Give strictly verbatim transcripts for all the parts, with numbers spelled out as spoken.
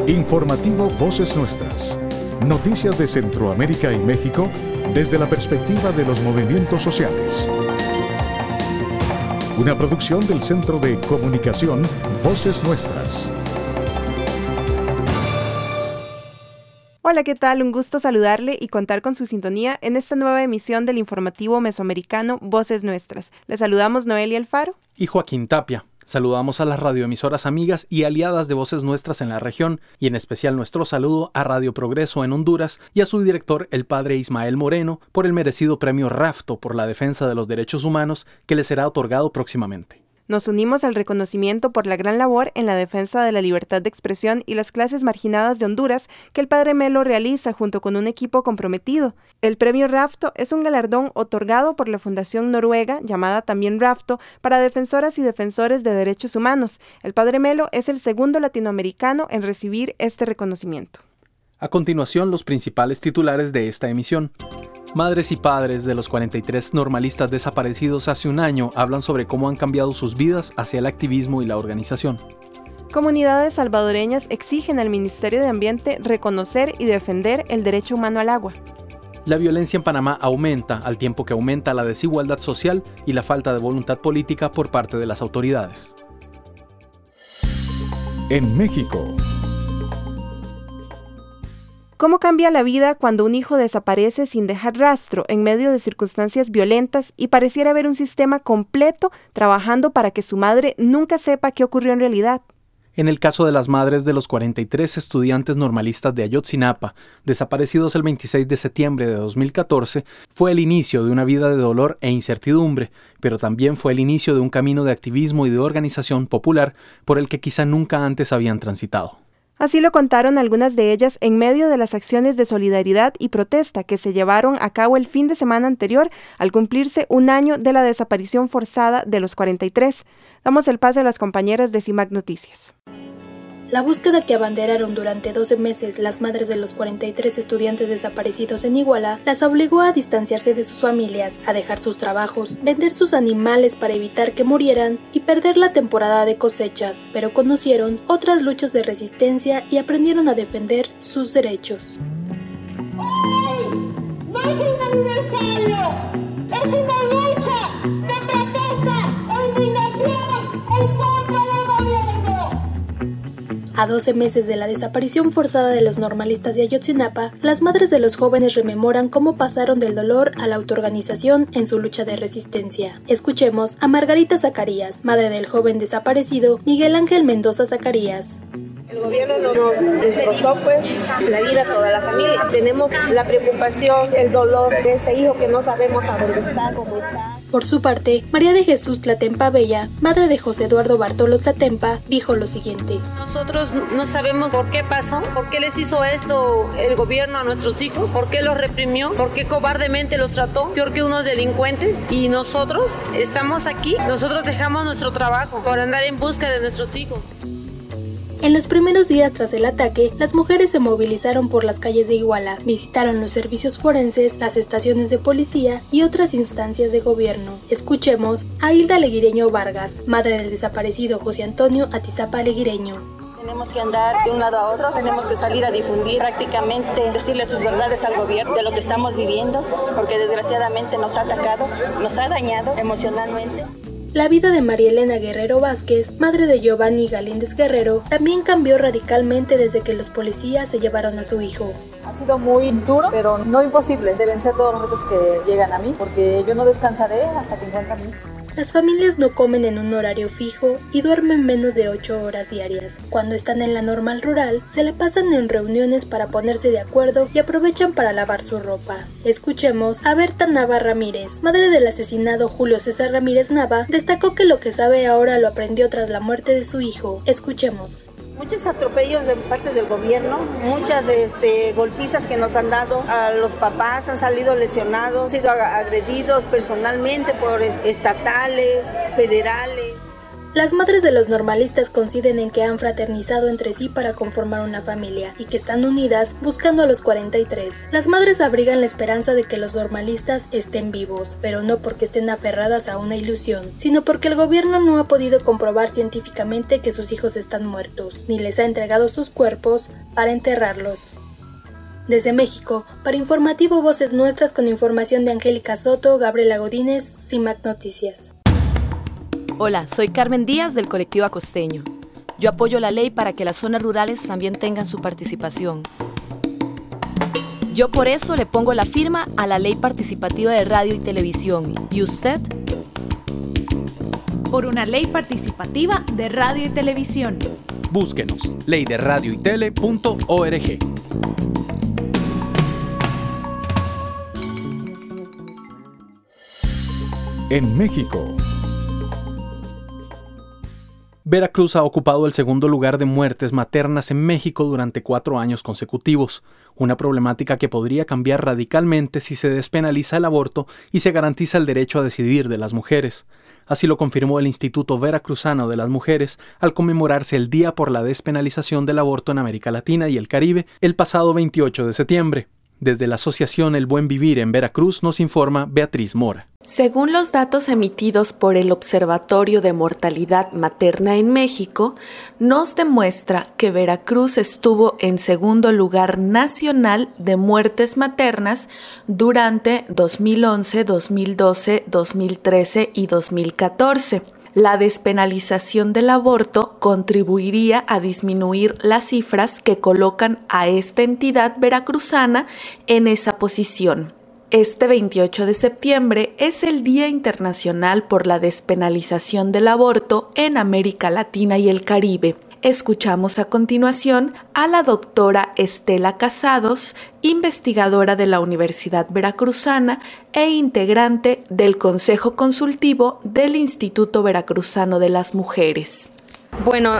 Informativo Voces Nuestras. Noticias de Centroamérica y México desde la perspectiva de los movimientos sociales. Una producción del Centro de Comunicación Voces Nuestras. Hola, ¿qué tal? Un gusto saludarle y contar con su sintonía en esta nueva emisión del informativo mesoamericano Voces Nuestras. Les saludamos Noelia Alfaro y Joaquín Tapia. Saludamos a las radioemisoras amigas y aliadas de Voces Nuestras en la región y en especial nuestro saludo a Radio Progreso en Honduras y a su director, el padre Ismael Moreno, por el merecido premio Rafto por la defensa de los derechos humanos que le será otorgado próximamente. Nos unimos al reconocimiento por la gran labor en la defensa de la libertad de expresión y las clases marginadas de Honduras que el Padre Melo realiza junto con un equipo comprometido. El premio Rafto es un galardón otorgado por la Fundación Noruega, llamada también Rafto, para defensoras y defensores de derechos humanos. El Padre Melo es el segundo latinoamericano en recibir este reconocimiento. A continuación, los principales titulares de esta emisión. Madres y padres de los cuarenta y tres normalistas desaparecidos hace un año hablan sobre cómo han cambiado sus vidas hacia el activismo y la organización. Comunidades salvadoreñas exigen al Ministerio de Ambiente reconocer y defender el derecho humano al agua. La violencia en Panamá aumenta al tiempo que aumenta la desigualdad social y la falta de voluntad política por parte de las autoridades. En México. ¿Cómo cambia la vida cuando un hijo desaparece sin dejar rastro en medio de circunstancias violentas y pareciera haber un sistema completo trabajando para que su madre nunca sepa qué ocurrió en realidad? En el caso de las madres de los cuarenta y tres estudiantes normalistas de Ayotzinapa, desaparecidos el veintiséis de septiembre de dos mil catorce, fue el inicio de una vida de dolor e incertidumbre, pero también fue el inicio de un camino de activismo y de organización popular por el que quizá nunca antes habían transitado. Así lo contaron algunas de ellas en medio de las acciones de solidaridad y protesta que se llevaron a cabo el fin de semana anterior al cumplirse un año de la desaparición forzada de los cuarenta y tres. Damos el pase a las compañeras de CIMAC Noticias. La búsqueda que abanderaron durante doce meses las madres de los cuarenta y tres estudiantes desaparecidos en Iguala las obligó a distanciarse de sus familias, a dejar sus trabajos, vender sus animales para evitar que murieran y perder la temporada de cosechas, pero conocieron otras luchas de resistencia y aprendieron a defender sus derechos. ¡Hey! ¡No es un aniversario! ¡Es una lucha de protesta, indignación, en contra del gobierno! A doce meses de la desaparición forzada de los normalistas de Ayotzinapa, las madres de los jóvenes rememoran cómo pasaron del dolor a la autoorganización en su lucha de resistencia. Escuchemos a Margarita Zacarías, madre del joven desaparecido Miguel Ángel Mendoza Zacarías. El gobierno nos destrozó pues la vida a toda la familia. Tenemos la preocupación, el dolor de este hijo que no sabemos a dónde está, cómo está. Por su parte, María de Jesús Tlatempa Bella, madre de José Eduardo Bartolo Tlatempa, dijo lo siguiente. Nosotros no sabemos por qué pasó, por qué les hizo esto el gobierno a nuestros hijos, por qué los reprimió, por qué cobardemente los trató, peor que unos delincuentes. Y nosotros estamos aquí, nosotros dejamos nuestro trabajo por andar en busca de nuestros hijos. En los primeros días tras el ataque, las mujeres se movilizaron por las calles de Iguala, visitaron los servicios forenses, las estaciones de policía y otras instancias de gobierno. Escuchemos a Hilda Leguireño Vargas, madre del desaparecido José Antonio Atizapa Leguireño. Tenemos que andar de un lado a otro, tenemos que salir a difundir prácticamente, decirle sus verdades al gobierno de lo que estamos viviendo, porque desgraciadamente nos ha atacado, nos ha dañado emocionalmente. La vida de María Elena Guerrero Vázquez, madre de Giovanni Galíndez Guerrero, también cambió radicalmente desde que los policías se llevaron a su hijo. Ha sido muy duro, pero no imposible. Deben ser todos los retos que llegan a mí, porque yo no descansaré hasta que encuentre a mi hijo. Las familias no comen en un horario fijo y duermen menos de ocho horas diarias. Cuando están en la normal rural, se la pasan en reuniones para ponerse de acuerdo y aprovechan para lavar su ropa. Escuchemos a Berta Nava Ramírez, madre del asesinado Julio César Ramírez Nava, destacó que lo que sabe ahora lo aprendió tras la muerte de su hijo. Escuchemos. Muchos atropellos de parte del gobierno, muchas este, golpizas que nos han dado a los papás, han salido lesionados, han sido agredidos personalmente por estatales, federales. Las madres de los normalistas coinciden en que han fraternizado entre sí para conformar una familia y que están unidas buscando a los cuarenta y tres. Las madres abrigan la esperanza de que los normalistas estén vivos, pero no porque estén aferradas a una ilusión, sino porque el gobierno no ha podido comprobar científicamente que sus hijos están muertos, ni les ha entregado sus cuerpos para enterrarlos. Desde México, para Informativo Voces Nuestras con información de Angélica Soto, Gabriela Godínez, CIMAC Noticias. Hola, soy Carmen Díaz del colectivo Acosteño. Yo apoyo la ley para que las zonas rurales también tengan su participación. Yo por eso le pongo la firma a la ley participativa de radio y televisión. ¿Y usted? Por una ley participativa de radio y televisión. Búsquenos, ley de radio y tele punto org. En México. Veracruz ha ocupado el segundo lugar de muertes maternas en México durante cuatro años consecutivos, una problemática que podría cambiar radicalmente si se despenaliza el aborto y se garantiza el derecho a decidir de las mujeres. Así lo confirmó el Instituto Veracruzano de las Mujeres al conmemorarse el Día por la Despenalización del Aborto en América Latina y el Caribe el pasado veintiocho de septiembre. Desde la Asociación El Buen Vivir en Veracruz nos informa Beatriz Mora. Según los datos emitidos por el Observatorio de Mortalidad Materna en México, nos demuestra que Veracruz estuvo en segundo lugar nacional de muertes maternas durante dos mil once, dos mil doce, dos mil trece y dos mil catorce. La despenalización del aborto contribuiría a disminuir las cifras que colocan a esta entidad veracruzana en esa posición. Este veintiocho de septiembre es el Día Internacional por la Despenalización del Aborto en América Latina y el Caribe. Escuchamos a continuación a la doctora Estela Casados, investigadora de la Universidad Veracruzana e integrante del Consejo Consultivo del Instituto Veracruzano de las Mujeres. Bueno,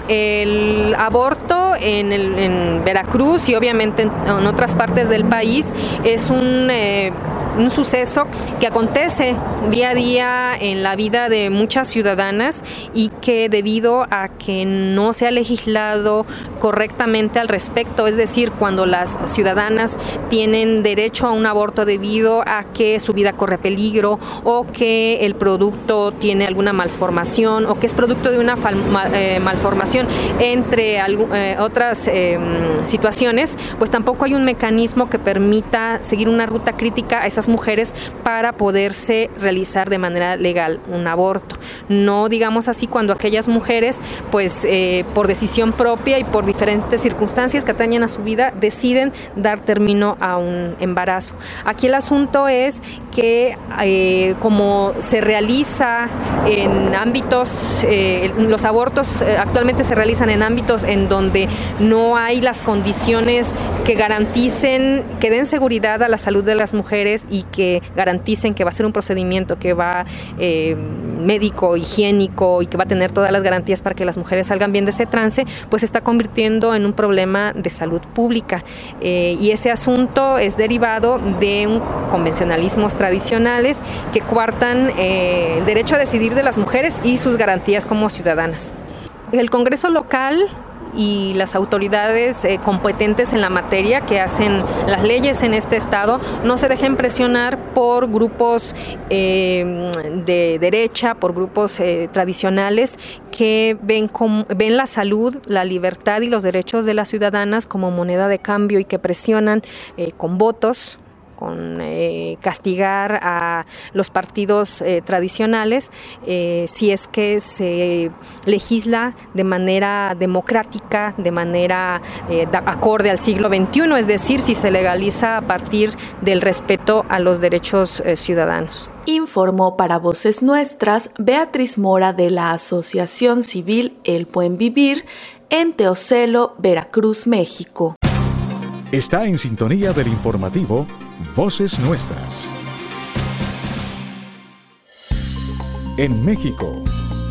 el aborto en, el, en Veracruz y obviamente en, en otras partes del país es un, eh, un suceso que acontece día a día en la vida de muchas ciudadanas y que debido a que no se ha legislado correctamente al respecto, es decir, cuando las ciudadanas tienen derecho a un aborto debido a que su vida corre peligro o que el producto tiene alguna malformación o que es producto de una fal- eh, malformación, entre algo, eh, otras eh, situaciones, pues tampoco hay un mecanismo que permita seguir una ruta crítica a esas mujeres para poderse realizar de manera legal un aborto. No digamos así cuando aquellas mujeres, pues eh, por decisión propia y por diferentes circunstancias que atañen a su vida, deciden dar término a un embarazo. Aquí el asunto es que eh, como se realiza en ámbitos, eh, los abortos eh, actualmente se realizan en ámbitos en donde no hay las condiciones que garanticen, que den seguridad a la salud de las mujeres y que garanticen que va a ser un procedimiento que va eh, médico, higiénico y que va a tener todas las garantías para que las mujeres salgan bien de ese trance, pues se está convirtiendo en un problema de salud pública. Eh, y ese asunto es derivado de un convencionalismos tradicionales que coartan eh, el derecho a decidir de las mujeres y sus garantías como ciudadanas. El Congreso local y las autoridades eh, competentes en la materia que hacen las leyes en este estado no se dejen presionar por grupos eh, de derecha, por grupos eh, tradicionales que ven, com, ven la salud, la libertad y los derechos de las ciudadanas como moneda de cambio y que presionan eh, con votos, con eh, castigar a los partidos eh, tradicionales eh, si es que se legisla de manera democrática, de manera eh, de, acorde al siglo veintiuno, es decir, si se legaliza a partir del respeto a los derechos eh, ciudadanos. Informó para Voces Nuestras Beatriz Mora de la Asociación Civil El Buen Vivir en Teocelo, Veracruz, México. Está en sintonía del informativo Voces Nuestras. En México.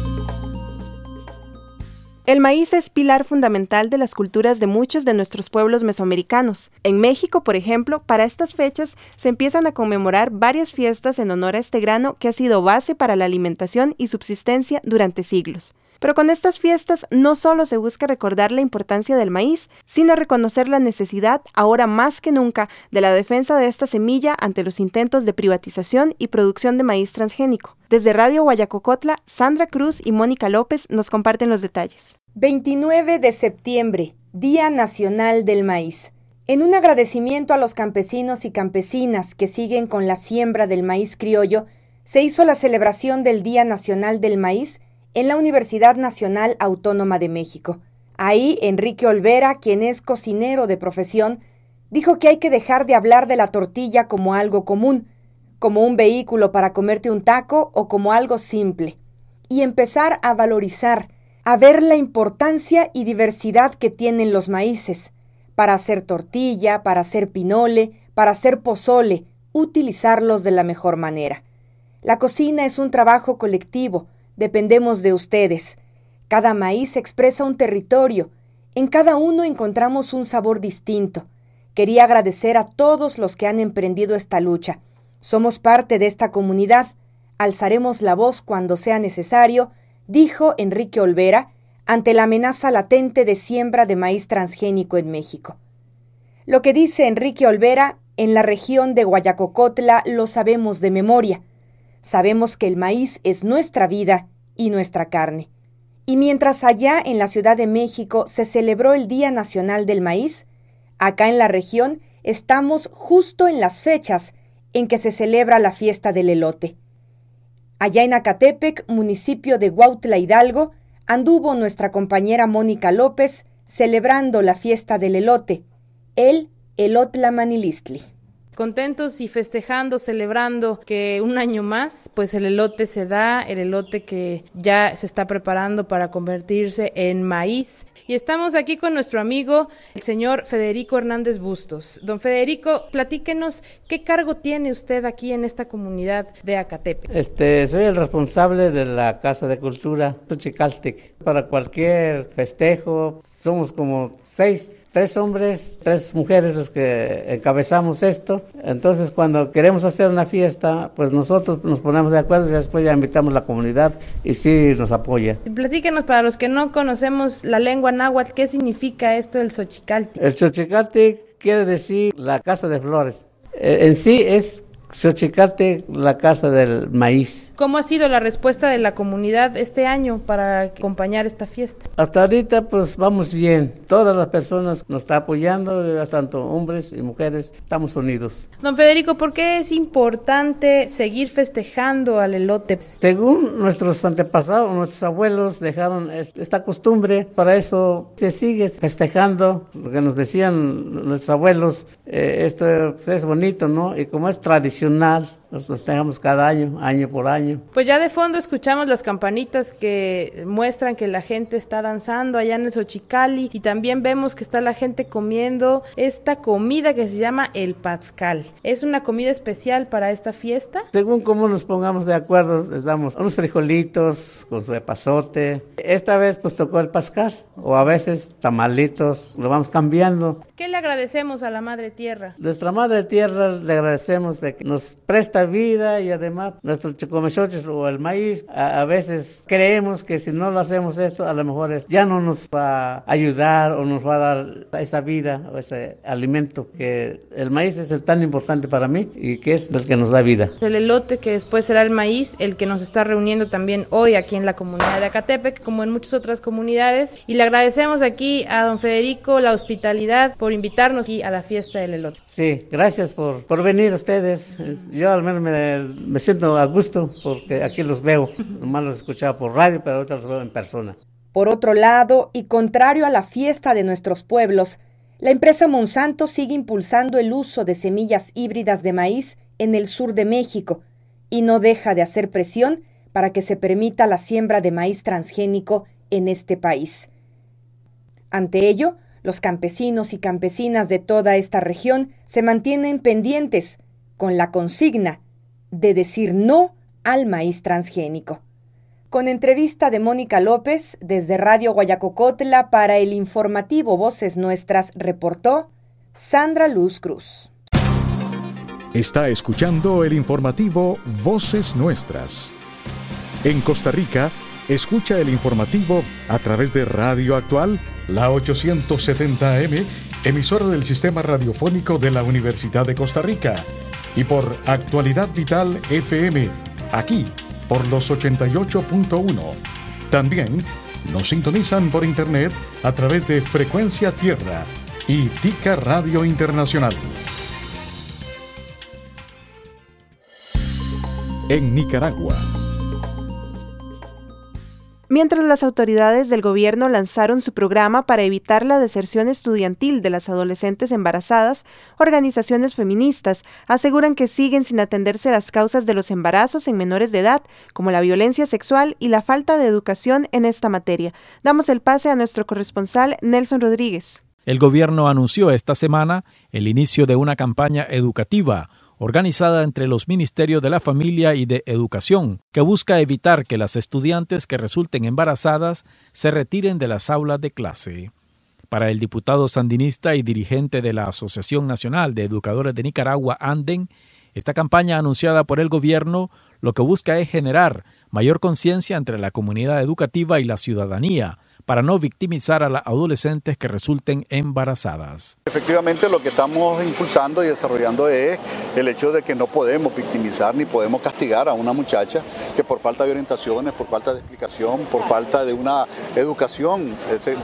El maíz es pilar fundamental de las culturas de muchos de nuestros pueblos mesoamericanos. En México, por ejemplo, para estas fechas se empiezan a conmemorar varias fiestas en honor a este grano que ha sido base para la alimentación y subsistencia durante siglos. Pero con estas fiestas no solo se busca recordar la importancia del maíz, sino reconocer la necesidad, ahora más que nunca, de la defensa de esta semilla ante los intentos de privatización y producción de maíz transgénico. Desde Radio Guayacocotla, Sandra Cruz y Mónica López nos comparten los detalles. veintinueve de septiembre, Día Nacional del Maíz. En un agradecimiento a los campesinos y campesinas que siguen con la siembra del maíz criollo, se hizo la celebración del Día Nacional del Maíz en la Universidad Nacional Autónoma de México. Ahí, Enrique Olvera, quien es cocinero de profesión, dijo que hay que dejar de hablar de la tortilla como algo común, como un vehículo para comerte un taco o como algo simple, y empezar a valorizar, a ver la importancia y diversidad que tienen los maíces, para hacer tortilla, para hacer pinole, para hacer pozole, utilizarlos de la mejor manera. La cocina es un trabajo colectivo, dependemos de ustedes. Cada maíz expresa un territorio, en cada uno encontramos un sabor distinto. Quería agradecer a todos los que han emprendido esta lucha. Somos parte de esta comunidad, alzaremos la voz cuando sea necesario, dijo Enrique Olvera, ante la amenaza latente de siembra de maíz transgénico en México. Lo que dice Enrique Olvera, en la región de Guayacocotla lo sabemos de memoria. Sabemos que el maíz es nuestra vida y nuestra carne. Y mientras allá en la Ciudad de México se celebró el Día Nacional del Maíz, acá en la región estamos justo en las fechas en que se celebra la fiesta del elote. Allá en Acatepec, municipio de Huautla Hidalgo, anduvo nuestra compañera Mónica López celebrando la fiesta del elote, el Elotla Manilistli. Contentos y festejando, celebrando que un año más, pues el elote se da, el elote que ya se está preparando para convertirse en maíz. Y estamos aquí con nuestro amigo, el señor Federico Hernández Bustos. Don Federico, platíquenos, ¿qué cargo tiene usted aquí en esta comunidad de Acatepec? Este, soy el responsable de la Casa de Cultura Xochicaltec. Para cualquier festejo, somos como seis Tres hombres, tres mujeres los que encabezamos esto. Entonces, cuando queremos hacer una fiesta, pues nosotros nos ponemos de acuerdo y después ya invitamos a la comunidad y sí nos apoya. Platíquenos, para los que no conocemos la lengua náhuatl, ¿qué significa esto del Xochicaltec? El Xochicaltec quiere decir la casa de flores. Eh, en sí es Xochicaltec, la casa del maíz. ¿Cómo ha sido la respuesta de la comunidad este año para acompañar esta fiesta? Hasta ahorita pues vamos bien, todas las personas nos están apoyando, tanto hombres y mujeres, estamos unidos. Don Federico, ¿por qué es importante seguir festejando al elote? Según nuestros antepasados, nuestros abuelos dejaron esta costumbre, para eso se sigue festejando, lo que nos decían nuestros abuelos, eh, esto pues, es bonito, ¿no? Y como es tradicional, nos festejamos cada año, año por año. Pues ya de fondo escuchamos las campanitas que muestran que la gente está danzando allá en el Xochicali y también vemos que está la gente comiendo esta comida que se llama el Patzcal. ¿Es una comida especial para esta fiesta? Según cómo nos pongamos de acuerdo, les damos unos frijolitos con su epazote. Esta vez pues tocó el Patzcal o a veces tamalitos, lo vamos cambiando. ¿Qué le agradecemos a la Madre Tierra? Nuestra Madre Tierra le agradecemos de que nos presta vida y además nuestros chicomechoches o el maíz, a, a veces creemos que si no lo hacemos esto, a lo mejor es, ya no nos va a ayudar o nos va a dar esa vida o ese alimento, que el maíz es el tan importante para mí y que es el que nos da vida. El elote, que después será el maíz, el que nos está reuniendo también hoy aquí en la comunidad de Acatepec, como en muchas otras comunidades, y le agradecemos aquí a don Federico la hospitalidad por invitarnos aquí a la fiesta del elote. Sí, gracias por, por venir ustedes. Yo al menos me, me siento a gusto porque aquí los veo, nomás los escuchaba por radio, pero ahorita los veo en persona. Por otro lado, y contrario a la fiesta de nuestros pueblos, la empresa Monsanto sigue impulsando el uso de semillas híbridas de maíz en el sur de México y no deja de hacer presión para que se permita la siembra de maíz transgénico en este país. Ante ello, los campesinos y campesinas de toda esta región se mantienen pendientes con la consigna de decir no al maíz transgénico. Con entrevista de Mónica López, desde Radio Guayacocotla para el informativo Voces Nuestras, reportó Sandra Luz Cruz. Está escuchando el informativo Voces Nuestras. En Costa Rica, escucha el informativo a través de Radio Actual, la ochocientos setenta A M, emisora del Sistema Radiofónico de la Universidad de Costa Rica, y por Actualidad Vital F M, aquí por los ochenta y ocho punto uno. También nos sintonizan por internet a través de Frecuencia Tierra y Tica Radio Internacional. En Nicaragua. Mientras las autoridades del gobierno lanzaron su programa para evitar la deserción estudiantil de las adolescentes embarazadas, organizaciones feministas aseguran que siguen sin atenderse las causas de los embarazos en menores de edad, como la violencia sexual y la falta de educación en esta materia. Damos el pase a nuestro corresponsal Nelson Rodríguez. El gobierno anunció esta semana el inicio de una campaña educativa organizada entre los Ministerios de la Familia y de Educación, que busca evitar que las estudiantes que resulten embarazadas se retiren de las aulas de clase. Para el diputado sandinista y dirigente de la Asociación Nacional de Educadores de Nicaragua, ANDEN, esta campaña anunciada por el gobierno lo que busca es generar mayor conciencia entre la comunidad educativa y la ciudadanía, para no victimizar a las adolescentes que resulten embarazadas. Efectivamente, lo que estamos impulsando y desarrollando es el hecho de que no podemos victimizar ni podemos castigar a una muchacha que por falta de orientaciones, por falta de explicación, por falta de una educación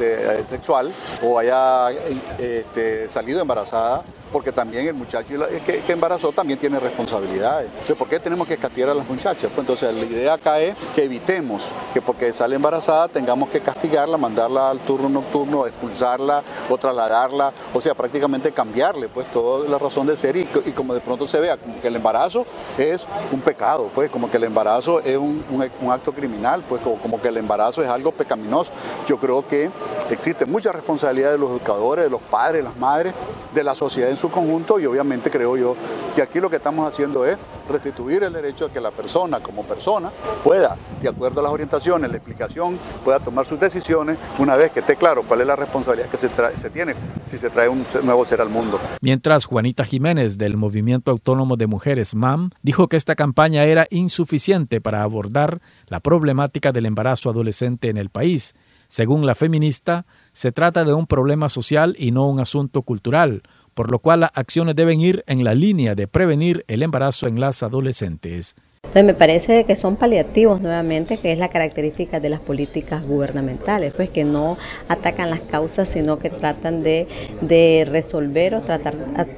sexual o haya este, salido embarazada, porque también el muchacho que, que embarazó también tiene responsabilidades. Entonces, ¿por qué tenemos que castigar a las muchachas? Pues entonces la idea acá es que evitemos que porque sale embarazada tengamos que castigarla, mandarla al turno nocturno, expulsarla o trasladarla, o sea, prácticamente cambiarle pues toda la razón de ser y, y como de pronto se vea como que el embarazo es un pecado, pues como que el embarazo es un, un, un acto criminal, pues como, como que el embarazo es algo pecaminoso. Yo creo que existe mucha responsabilidad de los educadores, de los padres, de las madres, de la sociedad en su conjunto, y obviamente creo yo que aquí lo que estamos haciendo es restituir el derecho a que la persona como persona pueda, de acuerdo a las orientaciones, la explicación, pueda tomar sus decisiones una vez que esté claro cuál es la responsabilidad que se, trae, se tiene si se trae un nuevo ser al mundo. Mientras Juanita Jiménez del Movimiento Autónomo de Mujeres M A M dijo que esta campaña era insuficiente para abordar la problemática del embarazo adolescente en el país. Según la feminista, se trata de un problema social y no un asunto cultural, por lo cual las acciones deben ir en la línea de prevenir el embarazo en las adolescentes. Entonces me parece que son paliativos nuevamente, que es la característica de las políticas gubernamentales, pues que no atacan las causas, sino que tratan de, de resolver o tratar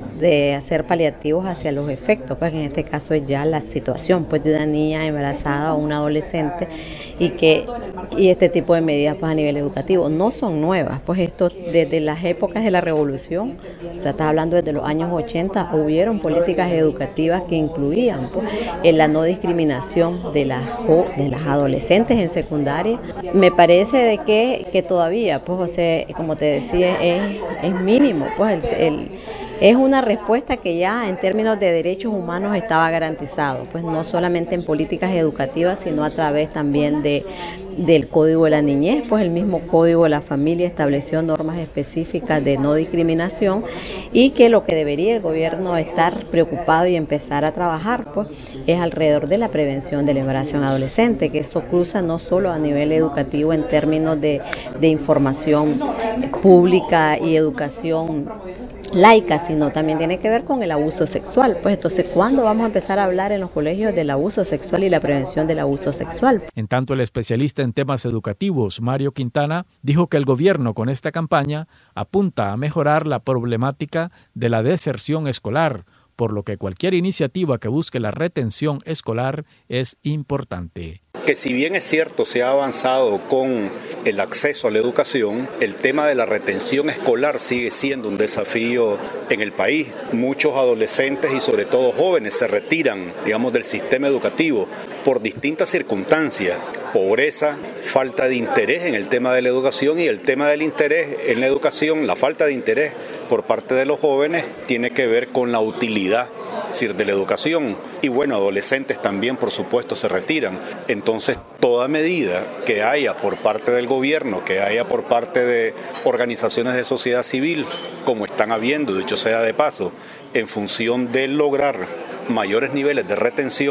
de hacer paliativos hacia los efectos, pues en este caso es ya la situación pues de una niña embarazada o un adolescente y que y este tipo de medidas pues a nivel educativo no son nuevas, pues esto desde las épocas de la revolución, o sea, estás hablando desde los años ochenta, hubieron políticas educativas que incluían pues, en la no discriminación de las de las adolescentes en secundaria. Me parece de que, que todavía, pues, o sea, como te decía, es, es mínimo, pues, el, el, es una respuesta que ya en términos de derechos humanos estaba garantizado, pues no solamente en políticas educativas, sino a través también de del Código de la Niñez, pues el mismo Código de la Familia estableció normas específicas de no discriminación y que lo que debería el gobierno estar preocupado y empezar a trabajar pues es alrededor de la prevención del embarazo en adolescente, que eso cruza no solo a nivel educativo en términos de, de información pública y educación laica, sino también tiene que ver con el abuso sexual. Pues entonces, ¿cuándo vamos a empezar a hablar en los colegios del abuso sexual y la prevención del abuso sexual? En tanto, el especialista en temas educativos, Mario Quintana, dijo que el gobierno con esta campaña apunta a mejorar la problemática de la deserción escolar, por lo que cualquier iniciativa que busque la retención escolar es importante. Que si bien es cierto se ha avanzado con el acceso a la educación, el tema de la retención escolar sigue siendo un desafío en el país. Muchos adolescentes y sobre todo jóvenes se retiran, digamos, del sistema educativo por distintas circunstancias. Pobreza, falta de interés en el tema de la educación, y el tema del interés en la educación, la falta de interés por parte de los jóvenes tiene que ver con la utilidad, es decir, de la educación. Y bueno, adolescentes también, por supuesto, se retiran. Entonces, toda medida que haya por parte del gobierno, que haya por parte de organizaciones de sociedad civil, como están habiendo, dicho sea de paso, en función de lograr mayores niveles de retención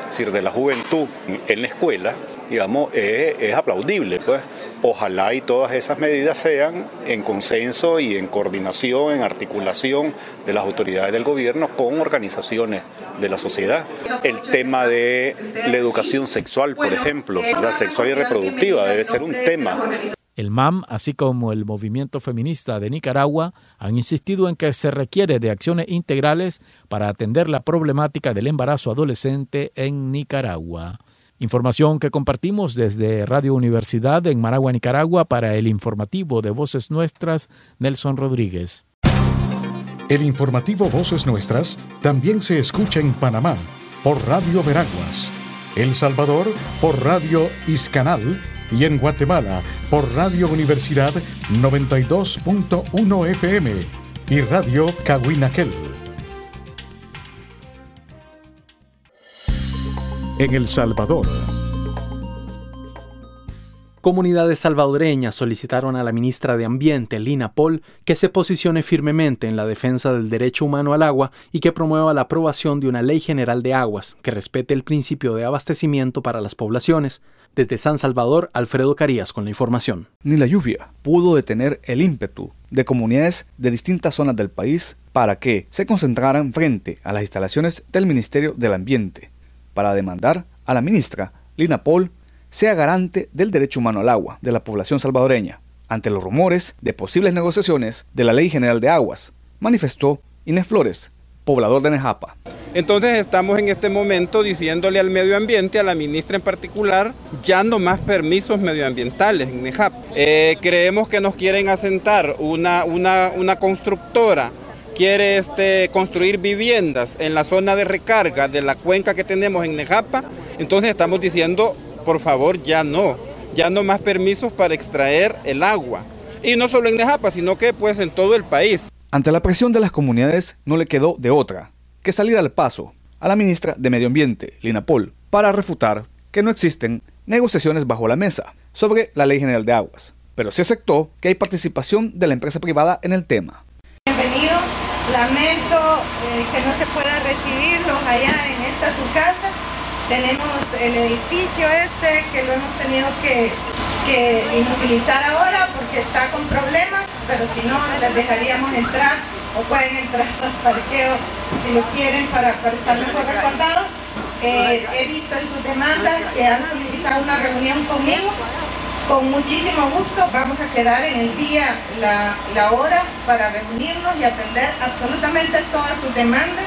es decir, de la juventud en la escuela, digamos, es, es aplaudible, pues. Ojalá y todas esas medidas sean en consenso y en coordinación, en articulación de las autoridades del gobierno con organizaciones de la sociedad. El tema de la educación sexual, por ejemplo, la sexual y reproductiva, debe ser un tema. El M A M, así como el movimiento feminista de Nicaragua, han insistido en que se requiere de acciones integrales para atender la problemática del embarazo adolescente en Nicaragua. Información que compartimos desde Radio Universidad en Managua, Nicaragua, para el informativo de Voces Nuestras, Nelson Rodríguez. El informativo Voces Nuestras también se escucha en Panamá por Radio Veraguas, El Salvador por Radio Iscanal y en Guatemala por Radio Universidad noventa y dos punto uno F M y Radio Cahuinaquel. En El Salvador. Comunidades salvadoreñas solicitaron a la ministra de Ambiente, Lina Pol, que se posicione firmemente en la defensa del derecho humano al agua y que promueva la aprobación de una ley general de aguas que respete el principio de abastecimiento para las poblaciones. Desde San Salvador, Alfredo Carías con la información. Ni la lluvia pudo detener el ímpetu de comunidades de distintas zonas del país para que se concentraran frente a las instalaciones del Ministerio del Ambiente, para demandar a la ministra Lina Pol sea garante del derecho humano al agua de la población salvadoreña, ante los rumores de posibles negociaciones de la Ley General de Aguas, manifestó Inés Flores, poblador de Nejapa. Entonces estamos en este momento diciéndole al medio ambiente, a la ministra en particular, ya no más permisos medioambientales en Nejapa. Eh, creemos que nos quieren asentar una, una, una constructora, quiere este, construir viviendas en la zona de recarga de la cuenca que tenemos en Nejapa, entonces estamos diciendo, por favor, ya no, ya no más permisos para extraer el agua. Y no solo en Nejapa, sino que pues en todo el país. Ante la presión de las comunidades no le quedó de otra que salir al paso a la ministra de Medio Ambiente, Lina Pol, para refutar que no existen negociaciones bajo la mesa sobre la Ley General de Aguas, pero sí aceptó que hay participación de la empresa privada en el tema. Bienvenidos, lamento eh, que no se pueda recibirlos allá en esta su casa. Tenemos el edificio este que lo hemos tenido que, que inutilizar ahora porque está con problemas, pero si no les dejaríamos entrar o pueden entrar al parqueo si lo quieren para, para estar mejor resguardados. Eh, he visto en sus demandas que han solicitado una reunión conmigo. Con muchísimo gusto vamos a quedar en el día, la, la hora para reunirnos y atender absolutamente todas sus demandas.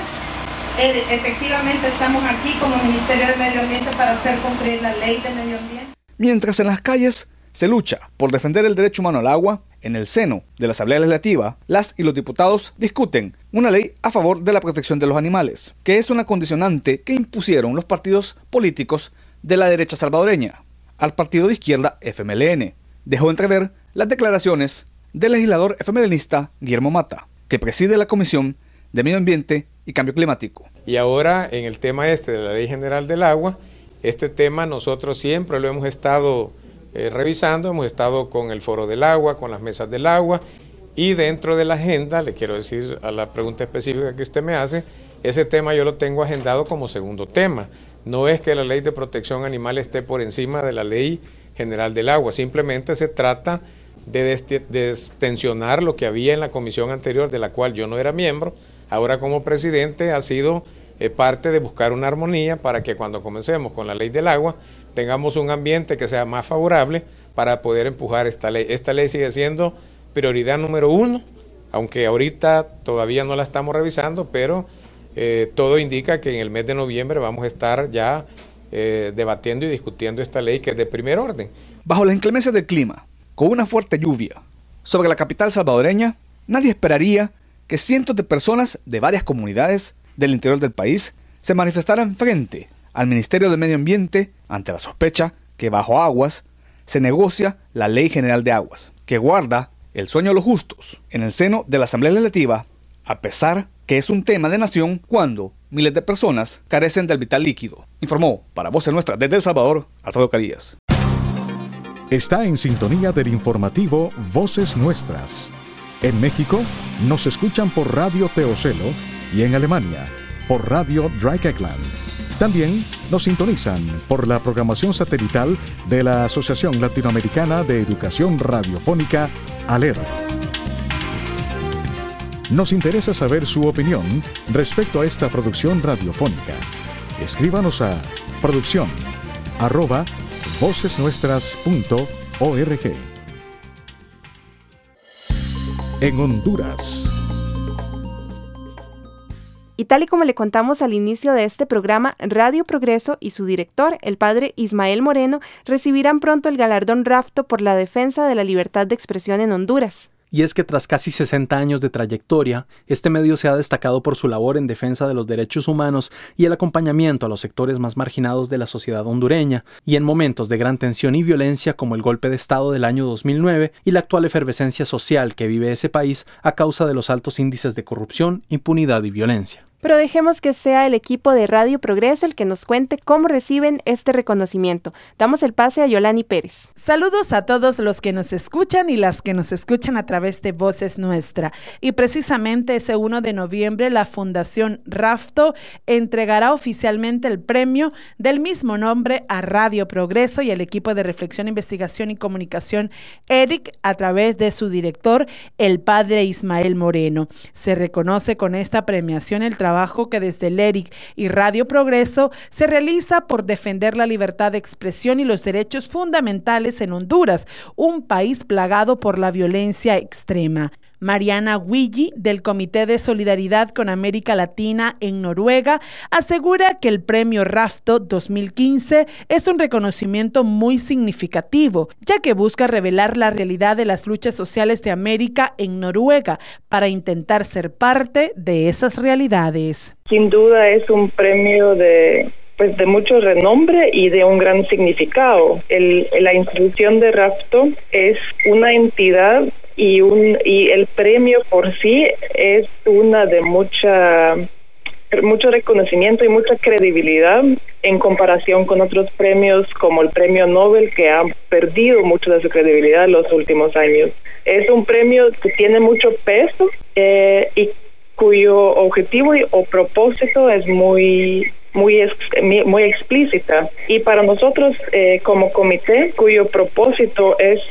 Eh, efectivamente estamos aquí como Ministerio de Medio Ambiente para hacer cumplir la ley de medio ambiente. Mientras en las calles se lucha por defender el derecho humano al agua, en el seno de la Asamblea Legislativa, las y los diputados discuten una ley a favor de la protección de los animales, que es una condicionante que impusieron los partidos políticos de la derecha salvadoreña al partido de izquierda F M L N. Dejó entrever las declaraciones del legislador efemelinista Guillermo Mata, que preside la Comisión de Medio Ambiente y Cambio Climático. Y ahora en el tema este de la Ley General del Agua, este tema nosotros siempre lo hemos estado eh, revisando, hemos estado con el Foro del Agua, con las mesas del agua, y dentro de la agenda, le quiero decir a la pregunta específica que usted me hace, ese tema yo lo tengo agendado como segundo tema. No es que la Ley de Protección Animal esté por encima de la Ley General del Agua, simplemente se trata de destensionar lo que había en la comisión anterior, de la cual yo no era miembro. Ahora como presidente ha sido eh, parte de buscar una armonía para que cuando comencemos con la Ley del Agua tengamos un ambiente que sea más favorable para poder empujar esta ley. Esta ley sigue siendo prioridad número uno, aunque ahorita todavía no la estamos revisando, pero eh, todo indica que en el mes de noviembre vamos a estar ya eh, debatiendo y discutiendo esta ley que es de primer orden. Bajo las inclemencias del clima, con una fuerte lluvia sobre la capital salvadoreña, nadie esperaría que cientos de personas de varias comunidades del interior del país se manifestaran frente al Ministerio de Medio Ambiente ante la sospecha que bajo aguas se negocia la Ley General de Aguas, que guarda el sueño de los justos en el seno de la Asamblea Legislativa, a pesar que es un tema de nación cuando miles de personas carecen del vital líquido. Informó para Voces Nuestras desde El Salvador, Alfredo Carías. Está en sintonía del informativo Voces Nuestras. En México nos escuchan por Radio Teocelo y en Alemania por Radio Dreieckland. También nos sintonizan por la programación satelital de la Asociación Latinoamericana de Educación Radiofónica, ALER. Nos interesa saber su opinión respecto a esta producción radiofónica. Escríbanos a producción arroba vocesnuestras punto org. En Honduras. Y tal y como le contamos al inicio de este programa, Radio Progreso y su director, el padre Ismael Moreno, recibirán pronto el galardón Rafto por la defensa de la libertad de expresión en Honduras. Y es que tras casi sesenta años de trayectoria, este medio se ha destacado por su labor en defensa de los derechos humanos y el acompañamiento a los sectores más marginados de la sociedad hondureña, y en momentos de gran tensión y violencia como el golpe de Estado del año dos mil nueve y la actual efervescencia social que vive ese país a causa de los altos índices de corrupción, impunidad y violencia. Pero dejemos que sea el equipo de Radio Progreso el que nos cuente cómo reciben este reconocimiento. Damos el pase a Yolani Pérez. Saludos a todos los que nos escuchan y las que nos escuchan a través de Voces Nuestra. Y precisamente ese primero de noviembre la Fundación Rafto entregará oficialmente el premio del mismo nombre a Radio Progreso y el equipo de Reflexión, Investigación y Comunicación E R I C a través de su director, el padre Ismael Moreno. Se reconoce con esta premiación el trabajo trabajo que desde el E R I C y Radio Progreso se realiza por defender la libertad de expresión y los derechos fundamentales en Honduras, un país plagado por la violencia extrema. Mariana Huilli, del Comité de Solidaridad con América Latina en Noruega, asegura que el premio Rafto dos mil quince es un reconocimiento muy significativo, ya que busca revelar la realidad de las luchas sociales de América en Noruega para intentar ser parte de esas realidades. Sin duda es un premio de... pues de mucho renombre y de un gran significado. El, la institución de Rafto es una entidad y un y el premio por sí es una de mucha mucho reconocimiento y mucha credibilidad en comparación con otros premios como el premio Nobel, que han perdido mucho de su credibilidad en los últimos años. Es un premio que tiene mucho peso eh, y cuyo objetivo o propósito es muy muy muy explícita, y para nosotros eh, como comité, cuyo propósito es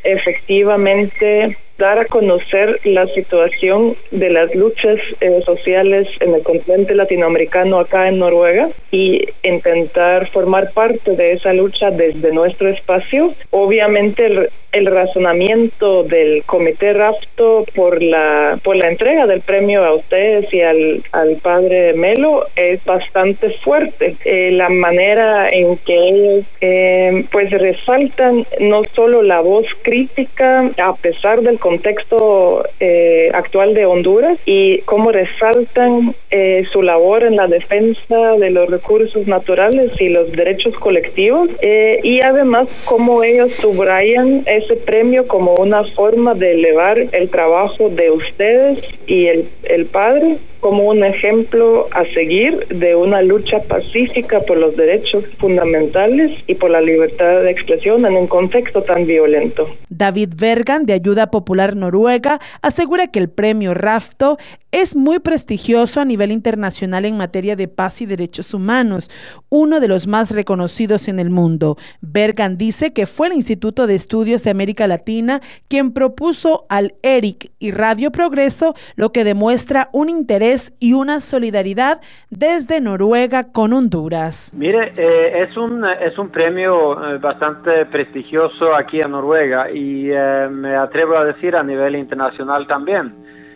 efectivamente dar a conocer la situación de las luchas eh, sociales en el continente latinoamericano acá en Noruega y intentar formar parte de esa lucha desde nuestro espacio. Obviamente el, el razonamiento del Comité Rafto por la por la entrega del premio a ustedes y al, al padre Melo es bastante fuerte. Eh, la manera en que ellos eh, pues resaltan no solo la voz crítica a pesar del contexto eh, actual de Honduras, y cómo resaltan eh, su labor en la defensa de los recursos naturales y los derechos colectivos, eh, y además cómo ellos subrayan ese premio como una forma de elevar el trabajo de ustedes y el, el padre como un ejemplo a seguir de una lucha pacífica por los derechos fundamentales y por la libertad de expresión en un contexto tan violento. David Bergan, de Ayuda Popular Noruega, asegura que el premio Rafto es muy prestigioso a nivel internacional en materia de paz y derechos humanos, uno de los más reconocidos en el mundo. Bergan dice que fue el Instituto de Estudios de América Latina quien propuso al E R I C y Radio Progreso, lo que demuestra un interés y una solidaridad desde Noruega con Honduras. Mire, eh, es un es un premio eh, bastante prestigioso aquí en Noruega y eh, me atrevo a decir a nivel internacional también.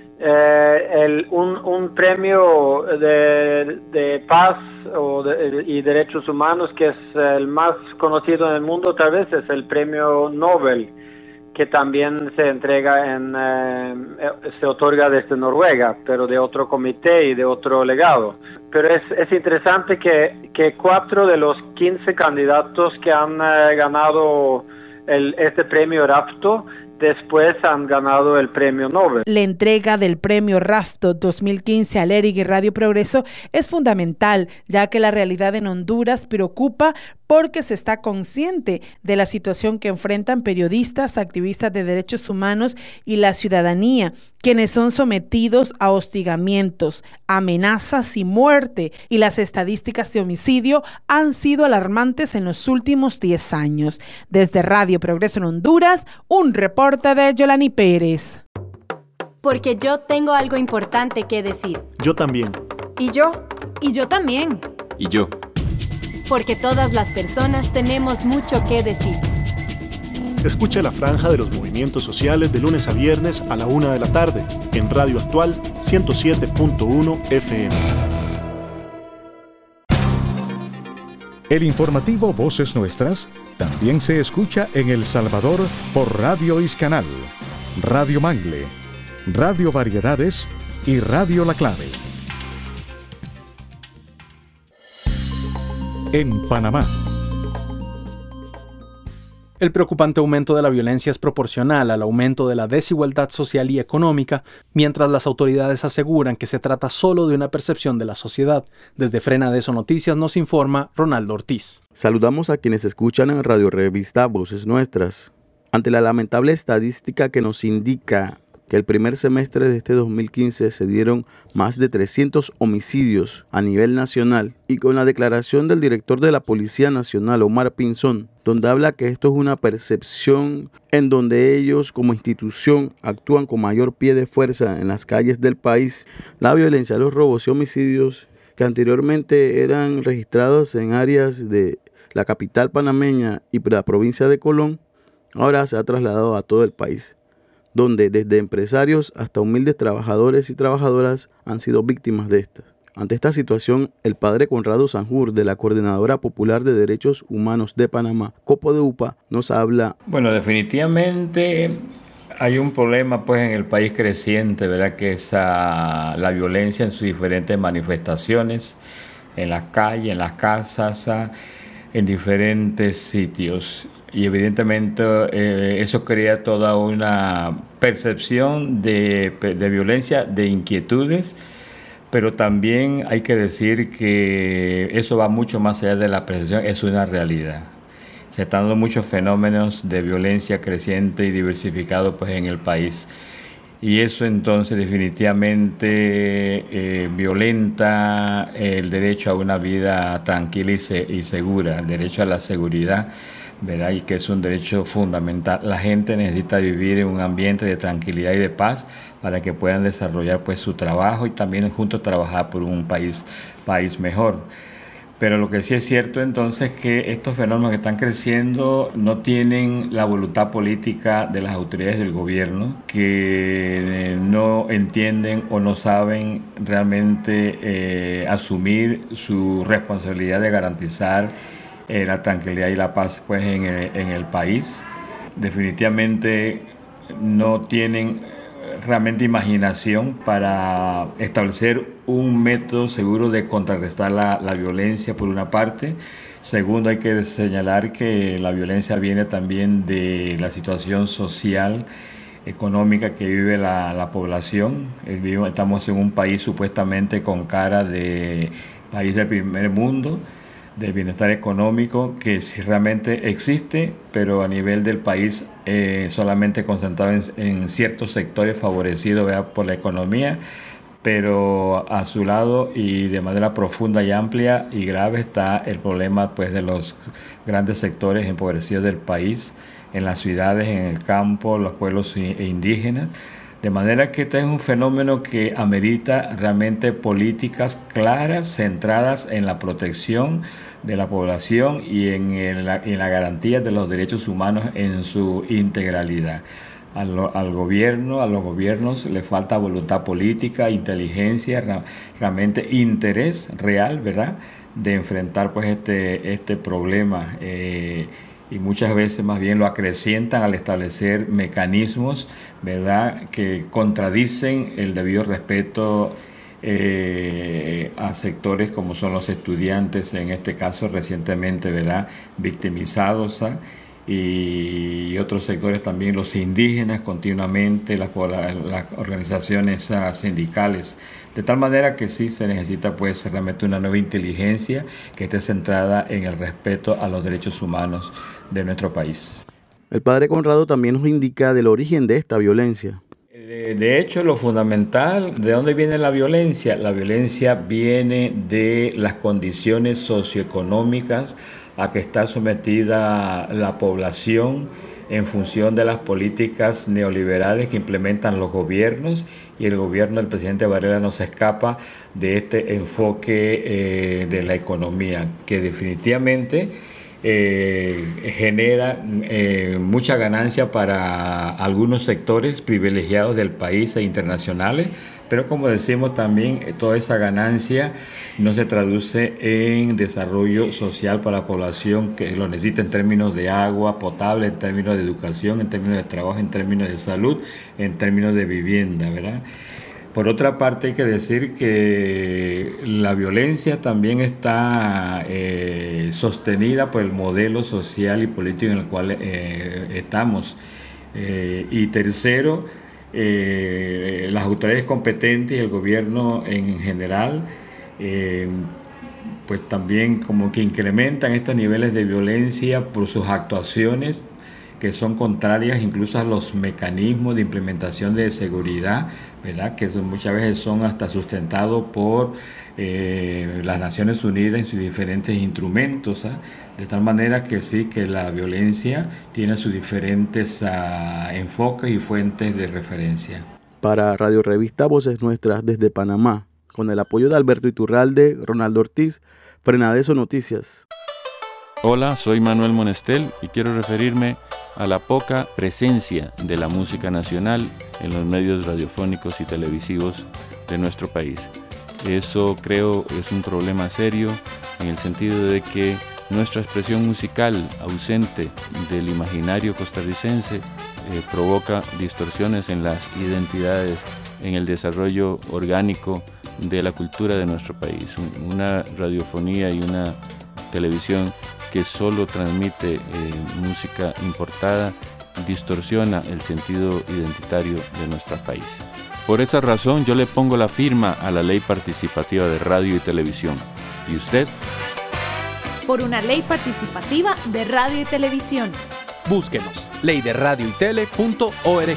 Eh, el, un, un premio de, de paz o de, y derechos humanos que es el más conocido en el mundo tal vez es el premio Nobel, que también se entrega en, eh, se otorga desde Noruega, pero de otro comité y de otro legado. Pero es, es interesante que, que cuatro de los quince candidatos que han eh, ganado el, este premio Rafto después han ganado el premio Nobel. La entrega del premio Rafto dos mil quince al E R I C y Radio Progreso es fundamental, ya que la realidad en Honduras preocupa porque se está consciente de la situación que enfrentan periodistas, activistas de derechos humanos y la ciudadanía, quienes son sometidos a hostigamientos, amenazas y muerte, y las estadísticas de homicidio han sido alarmantes en los últimos diez años. Desde Radio Progreso en Honduras, un reporte de Yolani Pérez. Porque yo tengo algo importante que decir. Yo también. Y yo. Y yo también. Y yo. Porque todas las personas tenemos mucho que decir. Escucha la franja de los movimientos sociales de lunes a viernes a la una de la tarde en Radio Actual ciento siete punto uno F M. El informativo Voces Nuestras también se escucha en El Salvador por Radio Iscanal, Radio Mangle, Radio Variedades y Radio La Clave. En Panamá. El preocupante aumento de la violencia es proporcional al aumento de la desigualdad social y económica, mientras las autoridades aseguran que se trata solo de una percepción de la sociedad. Desde Frena de Eso Noticias nos informa Ronaldo Ortiz. Saludamos a quienes escuchan en Radio Revista Voces Nuestras. Ante la lamentable estadística que nos indica que el primer semestre de este dos mil quince se dieron más de trescientos homicidios a nivel nacional, y con la declaración del director de la Policía Nacional, Omar Pinzón, donde habla que esto es una percepción en donde ellos como institución actúan con mayor pie de fuerza en las calles del país, la violencia, los robos y homicidios que anteriormente eran registrados en áreas de la capital panameña y la provincia de Colón, ahora se ha trasladado a todo el país, donde desde empresarios hasta humildes trabajadores y trabajadoras han sido víctimas de estas. Ante esta situación, el padre Conrado Sanjur, de la Coordinadora Popular de Derechos Humanos de Panamá, COPODEUPA, nos habla. Bueno, definitivamente hay un problema pues en el país creciente, ¿verdad? Que es a, la violencia en sus diferentes manifestaciones, en las calles, en las casas, a, en diferentes sitios. Y evidentemente eh, eso crea toda una percepción de, de violencia, de inquietudes, pero también hay que decir que eso va mucho más allá de la percepción, es una realidad. Se están dando muchos fenómenos de violencia creciente y diversificado pues, en el país. Y eso entonces definitivamente eh, violenta el derecho a una vida tranquila y, se, y segura, el derecho a la seguridad, ¿verdad? Y que es un derecho fundamental. La gente necesita vivir en un ambiente de tranquilidad y de paz para que puedan desarrollar pues su trabajo y también juntos trabajar por un país, país mejor. Pero lo que sí es cierto entonces es que estos fenómenos que están creciendo no tienen la voluntad política de las autoridades del gobierno, que no entienden o no saben realmente eh, asumir su responsabilidad de garantizar Eh, la tranquilidad y la paz pues en el, en el país. Definitivamente no tienen realmente imaginación para establecer un método seguro de contrarrestar la, la violencia por una parte. Segundo, hay que señalar que la violencia viene también de la situación social, económica que vive la, la población. Estamos en un país supuestamente con cara de país del primer mundo, de bienestar económico, que sí realmente existe, pero a nivel del país eh, solamente concentrado en, en ciertos sectores favorecidos, ¿verdad?, por la economía, pero a su lado y de manera profunda y amplia y grave está el problema pues, de los grandes sectores empobrecidos del país, en las ciudades, en el campo, los pueblos indígenas. De manera que este es un fenómeno que amerita realmente políticas claras, centradas en la protección de la población y en, el, en la garantía de los derechos humanos en su integralidad. Al, al gobierno, a los gobiernos les falta voluntad política, inteligencia, realmente interés real, ¿verdad?, de enfrentar pues este, este problema. Eh, y muchas veces más bien lo acrecientan al establecer mecanismos, ¿verdad?, que contradicen el debido respeto eh, a sectores como son los estudiantes, en este caso recientemente, ¿verdad?, victimizados, ¿ah? y otros sectores también, los indígenas continuamente, las, las organizaciones uh, sindicales, de tal manera que sí se necesita pues realmente una nueva inteligencia que esté centrada en el respeto a los derechos humanos de nuestro país. El padre Conrado también nos indica del origen de esta violencia. De hecho, lo fundamental, ¿de dónde viene la violencia? La violencia viene de las condiciones socioeconómicas a que está sometida la población en función de las políticas neoliberales que implementan los gobiernos, y el gobierno del presidente Varela no se escapa de este enfoque eh, de la economía, que definitivamente eh, genera eh, mucha ganancia para algunos sectores privilegiados del país e internacionales, pero como decimos también, toda esa ganancia no se traduce en desarrollo social para la población que lo necesita en términos de agua potable, en términos de educación, en términos de trabajo, en términos de salud, en términos de vivienda, ¿verdad? Por otra parte, hay que decir que la violencia también está eh, sostenida por el modelo social y político en el cual eh, estamos. Eh, y tercero, eh, las autoridades competentes y el gobierno en general, eh, pues también como que incrementan estos niveles de violencia por sus actuaciones, que son contrarias incluso a los mecanismos de implementación de seguridad, ¿verdad? Que son, muchas veces son hasta sustentados por eh, las Naciones Unidas en sus diferentes instrumentos, ¿eh? De tal manera que sí, que la violencia tiene sus diferentes uh, enfoques y fuentes de referencia. Para Radio Revista Voces Nuestras desde Panamá, con el apoyo de Alberto Iturralde, Ronaldo Ortiz, Frenadeso Noticias. Hola, soy Manuel Monestel y quiero referirme a la poca presencia de la música nacional en los medios radiofónicos y televisivos de nuestro país. Eso creo es un problema serio en el sentido de que nuestra expresión musical ausente del imaginario costarricense eh, provoca distorsiones en las identidades, en el desarrollo orgánico de la cultura de nuestro país. Una radiofonía y una televisión que solo transmite eh, música importada distorsiona el sentido identitario de nuestro país. Por esa razón yo le pongo la firma a la Ley Participativa de Radio y Televisión. ¿Y usted? Por una ley participativa de radio y televisión. Búsquenos, ley de radio y tele punto org.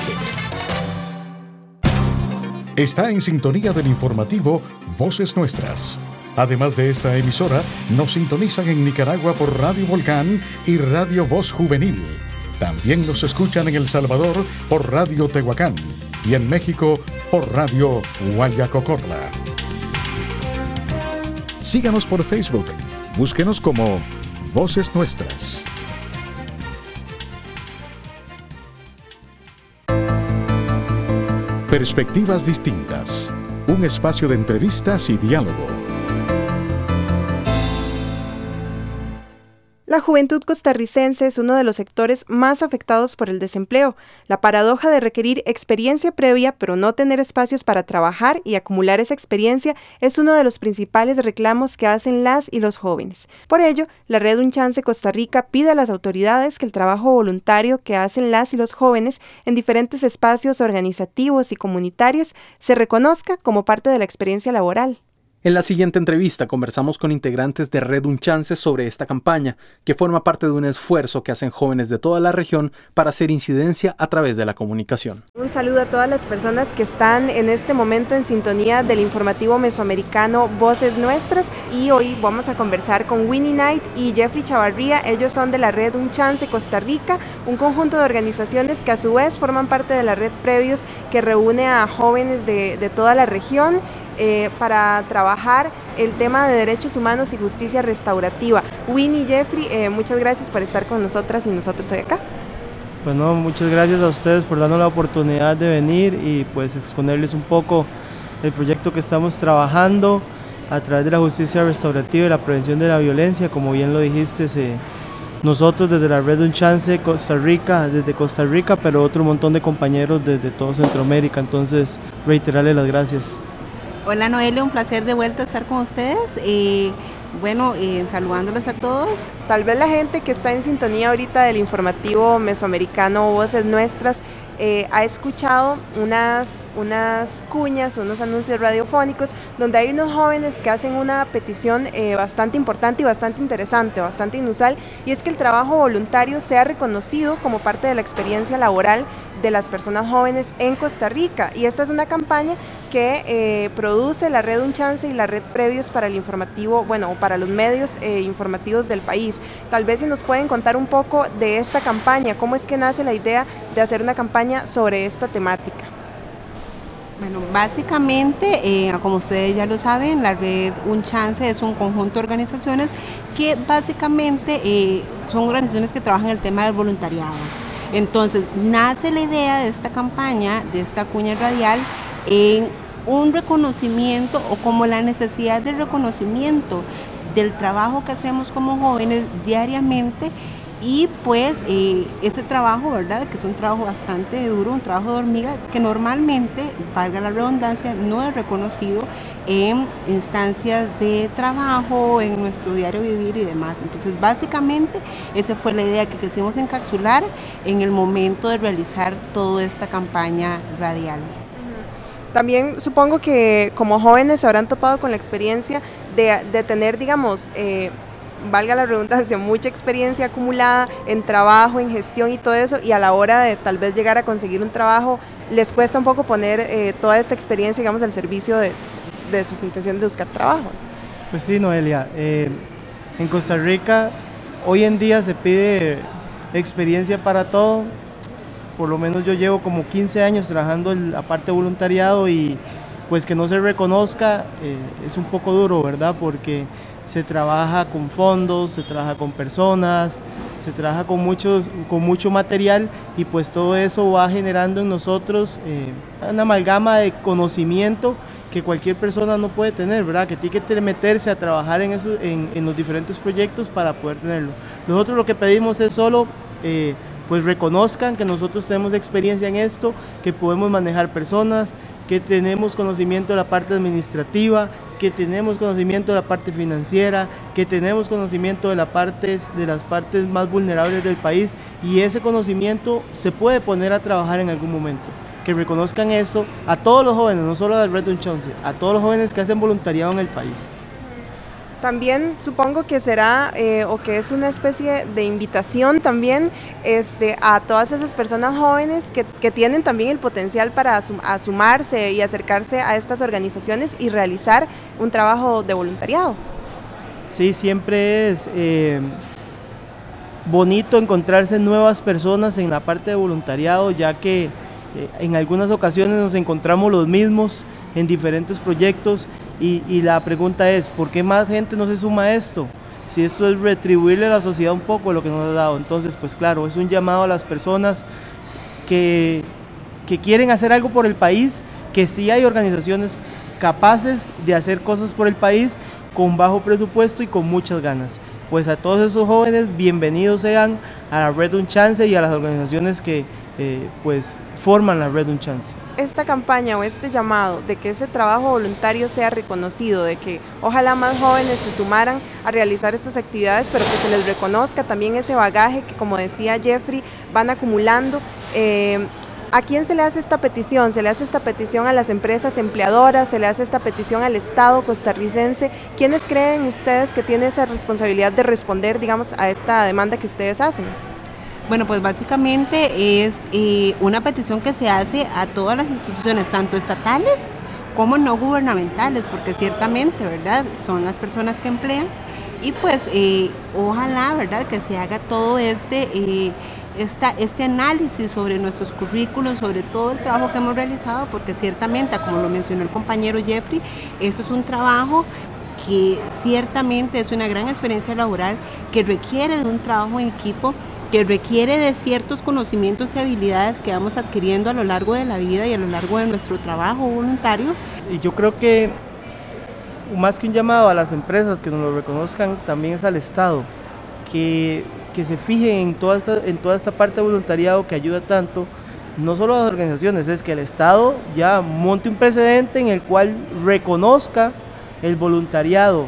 Está en sintonía del informativo Voces Nuestras. Además de esta emisora, nos sintonizan en Nicaragua por Radio Volcán y Radio Voz Juvenil. También nos escuchan en El Salvador por Radio Tehuacán y en México por Radio Guayacocorla. Síganos por Facebook. Búsquenos como Voces Nuestras. Perspectivas distintas. Un espacio de entrevistas y diálogo. La juventud costarricense es uno de los sectores más afectados por el desempleo. La paradoja de requerir experiencia previa pero no tener espacios para trabajar y acumular esa experiencia es uno de los principales reclamos que hacen las y los jóvenes. Por ello, la Red Un Chance Costa Rica pide a las autoridades que el trabajo voluntario que hacen las y los jóvenes en diferentes espacios organizativos y comunitarios se reconozca como parte de la experiencia laboral. En la siguiente entrevista conversamos con integrantes de Red Un Chance sobre esta campaña, que forma parte de un esfuerzo que hacen jóvenes de toda la región para hacer incidencia a través de la comunicación. Un saludo a todas las personas que están en este momento en sintonía del informativo mesoamericano Voces Nuestras, y hoy vamos a conversar con Winnie Knight y Jeffrey Chavarría. Ellos son de la Red Un Chance Costa Rica, un conjunto de organizaciones que a su vez forman parte de la red Previos, que reúne a jóvenes de, de toda la región Eh, para trabajar el tema de derechos humanos y justicia restaurativa. Winnie y Jeffrey, eh, muchas gracias por estar con nosotras y nosotros hoy acá. Bueno, muchas gracias a ustedes por darnos la oportunidad de venir y pues exponerles un poco el proyecto que estamos trabajando a través de la justicia restaurativa y la prevención de la violencia. Como bien lo dijiste, se, nosotros desde la Red Un Chance Costa Rica, desde Costa Rica, pero otro montón de compañeros desde todo Centroamérica, entonces reiterarles las gracias. Hola Noelia, un placer de vuelta estar con ustedes. Eh, bueno, eh, saludándoles a todos. Tal vez la gente que está en sintonía ahorita del informativo mesoamericano Voces Nuestras eh, ha escuchado unas, unas cuñas, unos anuncios radiofónicos donde hay unos jóvenes que hacen una petición eh, bastante importante y bastante interesante, bastante inusual, y es que el trabajo voluntario sea reconocido como parte de la experiencia laboral de las personas jóvenes en Costa Rica, y esta es una campaña que eh, produce la red Un Chance y la red Previos para el informativo, bueno, para los medios eh, informativos del país. Tal vez si nos pueden contar un poco de esta campaña, cómo es que nace la idea de hacer una campaña sobre esta temática. Bueno, básicamente, eh, como ustedes ya lo saben, la red Un Chance es un conjunto de organizaciones que básicamente eh, son organizaciones que trabajan el tema del voluntariado. Entonces, nace la idea de esta campaña, de esta cuña radial, en un reconocimiento o como la necesidad de reconocimiento del trabajo que hacemos como jóvenes diariamente, y pues eh, ese trabajo, ¿verdad?, que es un trabajo bastante duro, un trabajo de hormiga, que normalmente, valga la redundancia, no es reconocido en instancias de trabajo, en nuestro diario vivir y demás. Entonces, básicamente, esa fue la idea que quisimos encapsular en el momento de realizar toda esta campaña radial. También supongo que como jóvenes se habrán topado con la experiencia de, de tener, digamos, eh, valga la redundancia, mucha experiencia acumulada en trabajo, en gestión y todo eso, y a la hora de tal vez llegar a conseguir un trabajo, les cuesta un poco poner eh, toda esta experiencia, digamos, al servicio de, de sus intenciones de buscar trabajo. Pues sí, Noelia, eh, en Costa Rica hoy en día se pide experiencia para todo. Por lo menos yo llevo como quince años trabajando en la parte de voluntariado, y pues que no se reconozca eh, es un poco duro, ¿verdad? Porque se trabaja con fondos, se trabaja con personas, se trabaja con, muchos, con mucho material, y pues todo eso va generando en nosotros eh, una amalgama de conocimiento que cualquier persona no puede tener, ¿verdad? Que tiene que meterse a trabajar en, eso, en, en los diferentes proyectos para poder tenerlo. Nosotros lo que pedimos es solo eh, pues reconozcan que nosotros tenemos experiencia en esto, que podemos manejar personas, que tenemos conocimiento de la parte administrativa, que tenemos conocimiento de la parte financiera, que tenemos conocimiento de, la parte, de las partes más vulnerables del país, y ese conocimiento se puede poner a trabajar en algún momento. Que reconozcan eso a todos los jóvenes, no solo a la red Un Chance, a todos los jóvenes que hacen voluntariado en el país. También supongo que será eh, o que es una especie de invitación también este, a todas esas personas jóvenes que, que tienen también el potencial para asum a sumarse y acercarse a estas organizaciones y realizar un trabajo de voluntariado. Sí, siempre es eh, bonito encontrarse nuevas personas en la parte de voluntariado, ya que eh, en algunas ocasiones nos encontramos los mismos en diferentes proyectos. Y, y la pregunta es, ¿por qué más gente no se suma a esto? Si esto es retribuirle a la sociedad un poco lo que nos ha dado. Entonces, pues claro, es un llamado a las personas que, que quieren hacer algo por el país, que sí hay organizaciones capaces de hacer cosas por el país con bajo presupuesto y con muchas ganas. Pues a todos esos jóvenes, bienvenidos sean a la red Un Chance y a las organizaciones que eh, pues forman la red Un Chance. Esta campaña o este llamado de que ese trabajo voluntario sea reconocido, de que ojalá más jóvenes se sumaran a realizar estas actividades, pero que se les reconozca también ese bagaje que, como decía Jeffrey, van acumulando. Eh, ¿A quién se le hace esta petición? ¿Se le hace esta petición a las empresas empleadoras? ¿Se le hace esta petición al Estado costarricense? ¿Quiénes creen ustedes que tiene esa responsabilidad de responder, digamos, a esta demanda que ustedes hacen? Bueno, pues básicamente es eh, una petición que se hace a todas las instituciones, tanto estatales como no gubernamentales, porque ciertamente, ¿verdad?, son las personas que emplean, y pues eh, ojalá, ¿verdad?, que se haga todo este, eh, esta, este análisis sobre nuestros currículos, sobre todo el trabajo que hemos realizado, porque ciertamente, como lo mencionó el compañero Jeffrey, esto es un trabajo que ciertamente es una gran experiencia laboral, que requiere de un trabajo en equipo, que requiere de ciertos conocimientos y habilidades que vamos adquiriendo a lo largo de la vida y a lo largo de nuestro trabajo voluntario. Y yo creo que más que un llamado a las empresas que nos lo reconozcan, también es al Estado, que, que se fijen en toda, esta, en toda esta parte de voluntariado que ayuda tanto, no solo a las organizaciones, es que el Estado ya monte un precedente en el cual reconozca el voluntariado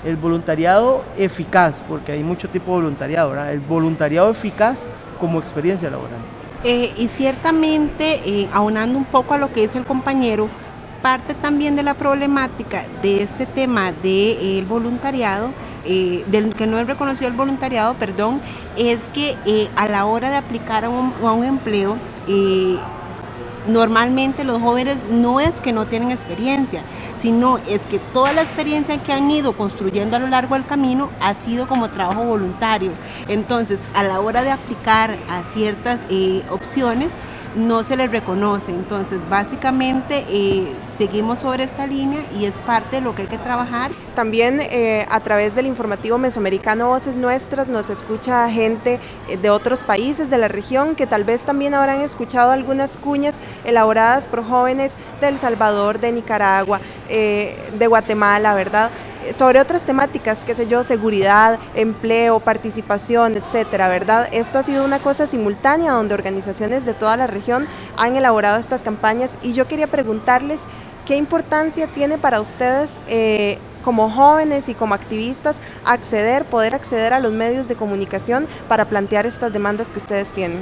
el voluntariado eficaz, porque hay mucho tipo de voluntariado, ¿verdad? El voluntariado eficaz como experiencia laboral. Eh, y ciertamente, eh, aunando un poco a lo que dice el compañero, parte también de la problemática de este tema del voluntariado, eh, del que no es reconocido el voluntariado, perdón, es que eh, a la hora de aplicar a un, a un empleo, eh, normalmente los jóvenes no es que no tienen experiencia, sino es que toda la experiencia que han ido construyendo a lo largo del camino ha sido como trabajo voluntario. Entonces, a la hora de aplicar a ciertas eh, opciones, no se les reconoce. Entonces, básicamente eh, seguimos sobre esta línea y es parte de lo que hay que trabajar. También eh, a través del informativo mesoamericano Voces Nuestras nos escucha gente de otros países de la región que tal vez también habrán escuchado algunas cuñas elaboradas por jóvenes de El Salvador, de Nicaragua, eh, de Guatemala, ¿verdad?, sobre otras temáticas, qué sé yo, seguridad, empleo, participación, etcétera, ¿verdad? Esto ha sido una cosa simultánea donde organizaciones de toda la región han elaborado estas campañas y yo quería preguntarles qué importancia tiene para ustedes eh, como jóvenes y como activistas acceder, poder acceder a los medios de comunicación para plantear estas demandas que ustedes tienen.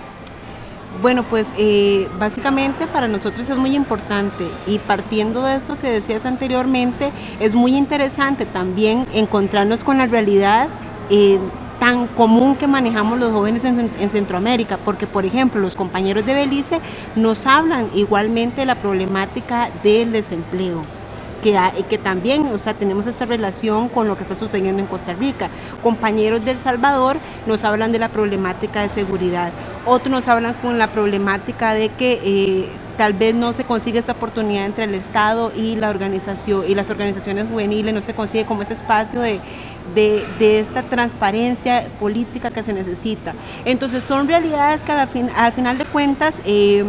Bueno, pues eh, básicamente para nosotros es muy importante y partiendo de esto que decías anteriormente, es muy interesante también encontrarnos con la realidad eh, tan común que manejamos los jóvenes en, en Centroamérica, porque por ejemplo los compañeros de Belice nos hablan igualmente de la problemática del desempleo. Que, hay, que también, o sea, tenemos esta relación con lo que está sucediendo en Costa Rica. Compañeros de El Salvador nos hablan de la problemática de seguridad, otros nos hablan con la problemática de que eh, tal vez no se consigue esta oportunidad entre el Estado y la organización y las organizaciones juveniles, no se consigue como ese espacio de, de, de esta transparencia política que se necesita. Entonces son realidades que al, fin, al final de cuentas eh,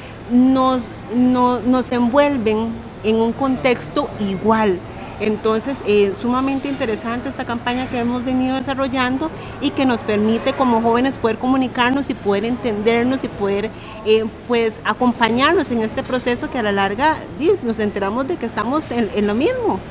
nos, no, nos envuelven en un contexto igual. Entonces, eh, sumamente interesante esta campaña que hemos venido desarrollando y que nos permite como jóvenes poder comunicarnos y poder entendernos y poder eh, pues acompañarnos en este proceso que a la larga nos enteramos de que estamos en, en lo mismo.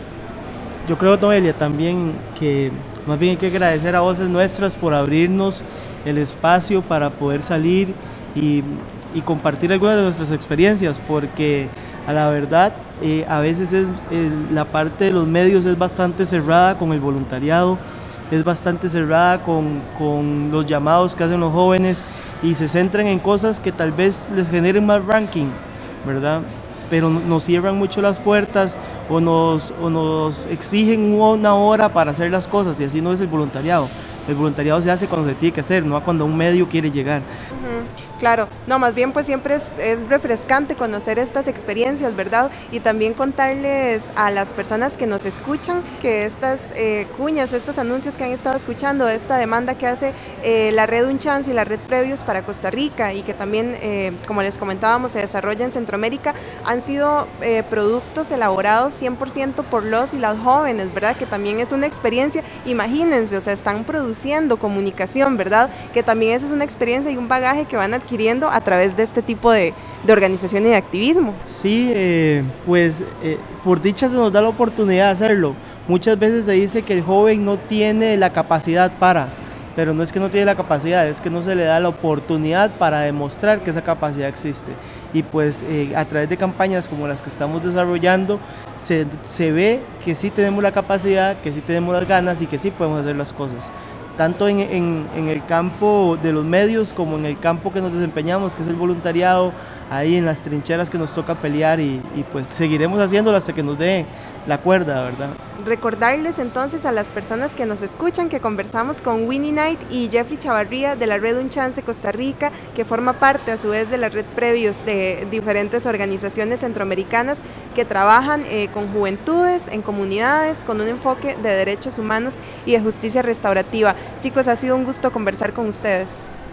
Yo creo, Noelia, también que más bien hay que agradecer a Voces Nuestras por abrirnos el espacio para poder salir y, y compartir algunas de nuestras experiencias, porque a la verdad, eh, a veces es, eh, la parte de los medios es bastante cerrada con el voluntariado, es bastante cerrada con, con los llamados que hacen los jóvenes y se centran en cosas que tal vez les generen más ranking, ¿verdad? Pero nos cierran mucho las puertas o nos, o nos exigen una hora para hacer las cosas y así no es el voluntariado. El voluntariado se hace cuando se tiene que hacer, no cuando un medio quiere llegar. Uh-huh. Claro, no, más bien pues siempre es, es refrescante conocer estas experiencias, ¿verdad? Y también contarles a las personas que nos escuchan que estas eh, cuñas, estos anuncios que han estado escuchando, esta demanda que hace eh, la red Un Chance y la red Previos para Costa Rica y que también, eh, como les comentábamos, se desarrolla en Centroamérica, han sido eh, productos elaborados cien por ciento por los y las jóvenes, ¿verdad? Que también es una experiencia, imagínense, o sea, están produciendo comunicación, ¿verdad? Que también esa es una experiencia y un bagaje que van a adquiriendo a través de este tipo de, de organización y de activismo. Sí, eh, pues eh, por dicha se nos da la oportunidad de hacerlo. Muchas veces se dice que el joven no tiene la capacidad para, pero no es que no tiene la capacidad, es que no se le da la oportunidad para demostrar que esa capacidad existe. Y pues eh, a través de campañas como las que estamos desarrollando, se, se ve que sí tenemos la capacidad, que sí tenemos las ganas y que sí podemos hacer las cosas. Tanto en, en, en el campo de los medios como en el campo que nos desempeñamos, que es el voluntariado, ahí en las trincheras que nos toca pelear y, y pues seguiremos haciéndolo hasta que nos dé la cuerda, ¿verdad? Recordarles entonces a las personas que nos escuchan que conversamos con Winnie Knight y Jeffrey Chavarría de la red Un Chance Costa Rica, que forma parte a su vez de la red Previos de diferentes organizaciones centroamericanas que trabajan eh, con juventudes, en comunidades, con un enfoque de derechos humanos y de justicia restaurativa. Chicos, ha sido un gusto conversar con ustedes.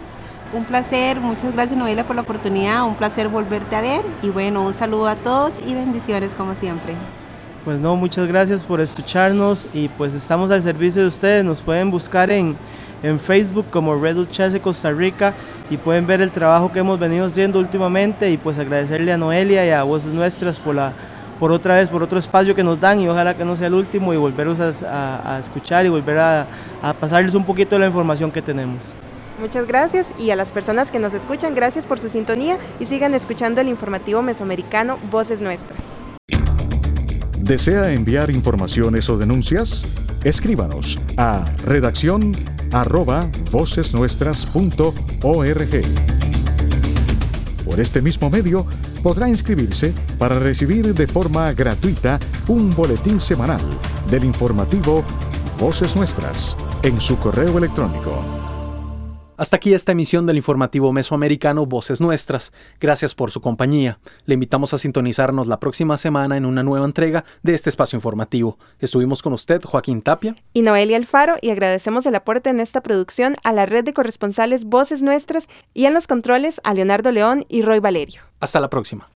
Un placer, muchas gracias Noelia por la oportunidad, un placer volverte a ver y bueno, un saludo a todos y bendiciones como siempre. Pues no, muchas gracias por escucharnos y pues estamos al servicio de ustedes, nos pueden buscar en, en Facebook como Red Un Chance Costa Rica y pueden ver el trabajo que hemos venido haciendo últimamente y pues agradecerle a Noelia y a Voces Nuestras por la, por otra vez, por otro espacio que nos dan, y ojalá que no sea el último, y volverlos a, a, a escuchar y volver a, a pasarles un poquito de la información que tenemos. Muchas gracias, y a las personas que nos escuchan, gracias por su sintonía y sigan escuchando el informativo mesoamericano Voces Nuestras. ¿Desea enviar informaciones o denuncias? Escríbanos a redacción arroba vocesnuestras punto org. Por este mismo medio podrá inscribirse para recibir de forma gratuita un boletín semanal del informativo Voces Nuestras en su correo electrónico. Hasta aquí esta emisión del informativo mesoamericano Voces Nuestras. Gracias por su compañía. Le invitamos a sintonizarnos la próxima semana en una nueva entrega de este espacio informativo. Estuvimos con usted, Joaquín Tapia y Noelia Alfaro, y agradecemos el aporte en esta producción a la red de corresponsales Voces Nuestras y en los controles a Leonardo León y Roy Valerio. Hasta la próxima.